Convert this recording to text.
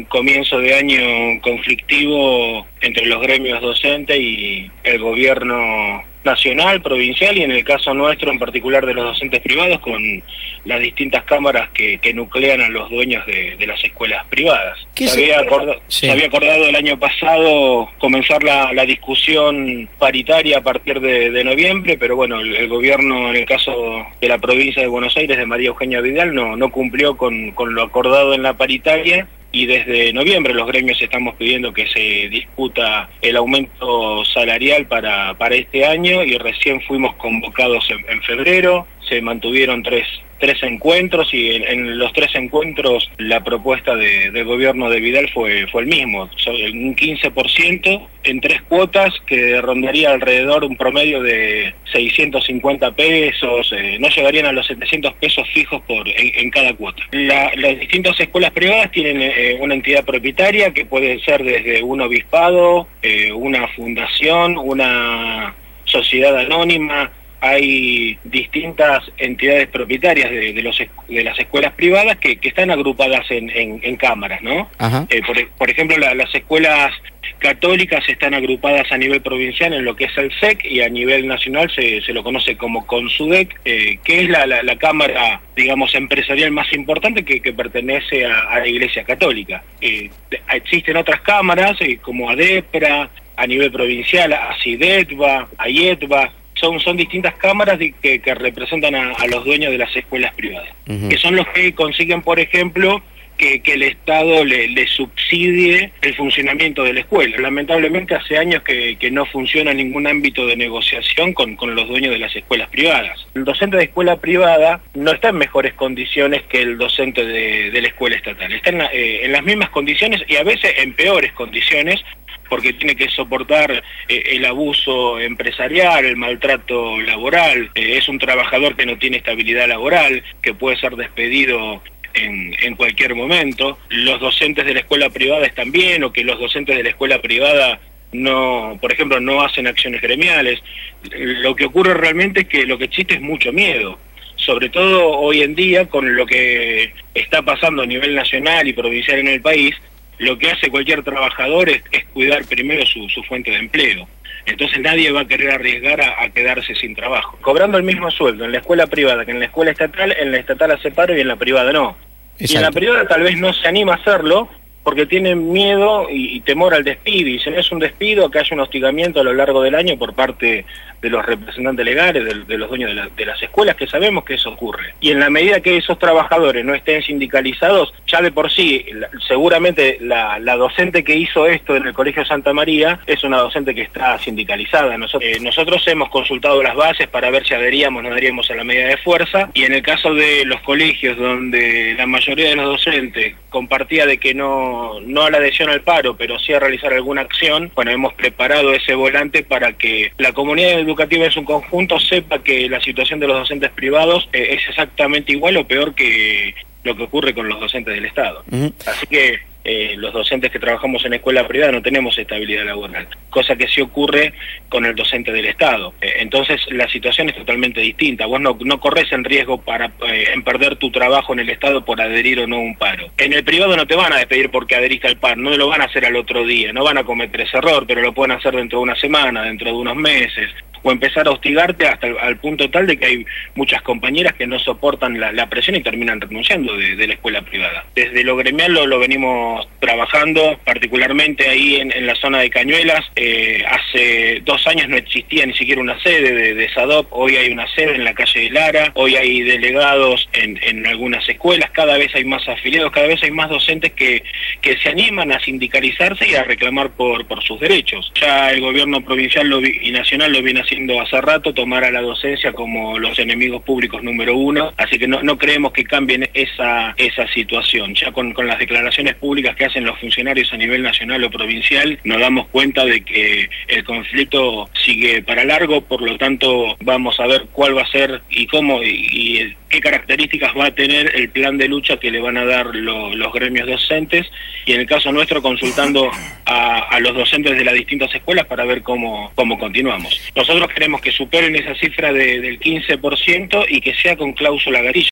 un comienzo de año conflictivo entre los gremios docentes y el gobierno nacional, provincial y en el caso nuestro en particular de los docentes privados con las distintas cámaras que nuclean a los dueños de las escuelas privadas. Se había acordado el año pasado comenzar la discusión paritaria a partir de noviembre, pero bueno, el gobierno en el caso de la provincia de Buenos Aires de María Eugenia Vidal no cumplió con lo acordado en la paritaria. Y desde noviembre los gremios estamos pidiendo que se discuta el aumento salarial para este año y recién fuimos convocados en febrero. Se mantuvieron tres encuentros y en los 3 encuentros la propuesta del gobierno de Vidal fue el mismo, un 15% en 3 cuotas que rondaría alrededor un promedio de 650 pesos, no llegarían a los 700 pesos fijos en cada cuota. Las distintas escuelas privadas tienen una entidad propietaria que puede ser desde un obispado, una fundación, una sociedad anónima. Hay distintas entidades propietarias de las escuelas privadas que están agrupadas en cámaras, ¿no? Por ejemplo, las escuelas católicas están agrupadas a nivel provincial en lo que es el SEC y a nivel nacional se lo conoce como CONSUDEC, que es la cámara, digamos, empresarial más importante que pertenece a la Iglesia Católica. Existen otras cámaras como ADEPRA, a nivel provincial, ACIDETBA, AIETBA. Son distintas cámaras que representan a los dueños de las escuelas privadas, que son los que consiguen, por ejemplo, que el Estado le subsidie el funcionamiento de la escuela. Lamentablemente hace años que no funciona ningún ámbito de negociación con los dueños de las escuelas privadas. El docente de escuela privada no está en mejores condiciones que el docente de la escuela estatal. Está en las mismas condiciones y a veces en peores condiciones, porque tiene que soportar el abuso empresarial, el maltrato laboral, es un trabajador que no tiene estabilidad laboral, que puede ser despedido en cualquier momento. Los docentes de la escuela privada están bien, o que los docentes de la escuela privada no, por ejemplo, no hacen acciones gremiales. Lo que ocurre realmente es que lo que existe es mucho miedo, sobre todo hoy en día con lo que está pasando a nivel nacional y provincial en el país. Lo que hace cualquier trabajador es cuidar primero su fuente de empleo. Entonces nadie va a querer arriesgar a quedarse sin trabajo. Cobrando el mismo sueldo en la escuela privada que en la estatal hace paro y en la privada no. Exacto. Y en la privada tal vez no se anima a hacerlo porque tienen miedo y temor al despido. Y si no es un despido, que haya un hostigamiento a lo largo del año por parte de los representantes legales, de los dueños de las escuelas, que sabemos que eso ocurre. Y en la medida que esos trabajadores no estén sindicalizados, ya de por sí, seguramente la docente que hizo esto en el Colegio Santa María es una docente que está sindicalizada. Nosotros hemos consultado las bases para ver si adheríamos o no adheríamos a la medida de fuerza, y en el caso de los colegios donde la mayoría de los docentes compartía de que no a la adhesión al paro, pero sí a realizar alguna acción, bueno, hemos preparado ese volante para que la comunidad educativa en su conjunto sepa que la situación de los docentes privados es exactamente igual o peor que lo que ocurre con los docentes del Estado. Así que los docentes que trabajamos en escuela privada no tenemos estabilidad laboral, cosa que sí ocurre con el docente del Estado. Entonces la situación es totalmente distinta. Vos no corres en riesgo en perder tu trabajo en el Estado por adherir o no a un paro. En el privado no te van a despedir porque adheriste al paro, no lo van a hacer al otro día, no van a cometer ese error, pero lo pueden hacer dentro de una semana, dentro de unos meses, o empezar a hostigarte hasta al punto tal de que hay muchas compañeras que no soportan la presión y terminan renunciando de la escuela privada. Desde lo gremial lo venimos trabajando, particularmente ahí en la zona de Cañuelas. Hace 2 años no existía ni siquiera una sede de SADOP, hoy hay una sede en la calle de Lara, hoy hay delegados en algunas escuelas, cada vez hay más afiliados, cada vez hay más docentes que se animan a sindicalizarse y a reclamar por sus derechos. Ya el gobierno provincial y nacional lo viene haciendo hace rato, tomar a la docencia como los enemigos públicos número 1, así que no creemos que cambien esa situación. Ya con las declaraciones públicas que hacen los funcionarios a nivel nacional o provincial, nos damos cuenta de que el conflicto sigue para largo, por lo tanto vamos a ver cuál va a ser y cómo y qué características va a tener el plan de lucha que le van a dar los gremios docentes, y en el caso nuestro consultando a los docentes de las distintas escuelas para ver cómo continuamos. Nosotros queremos que superen esa cifra del 15% y que sea con cláusula gatillo.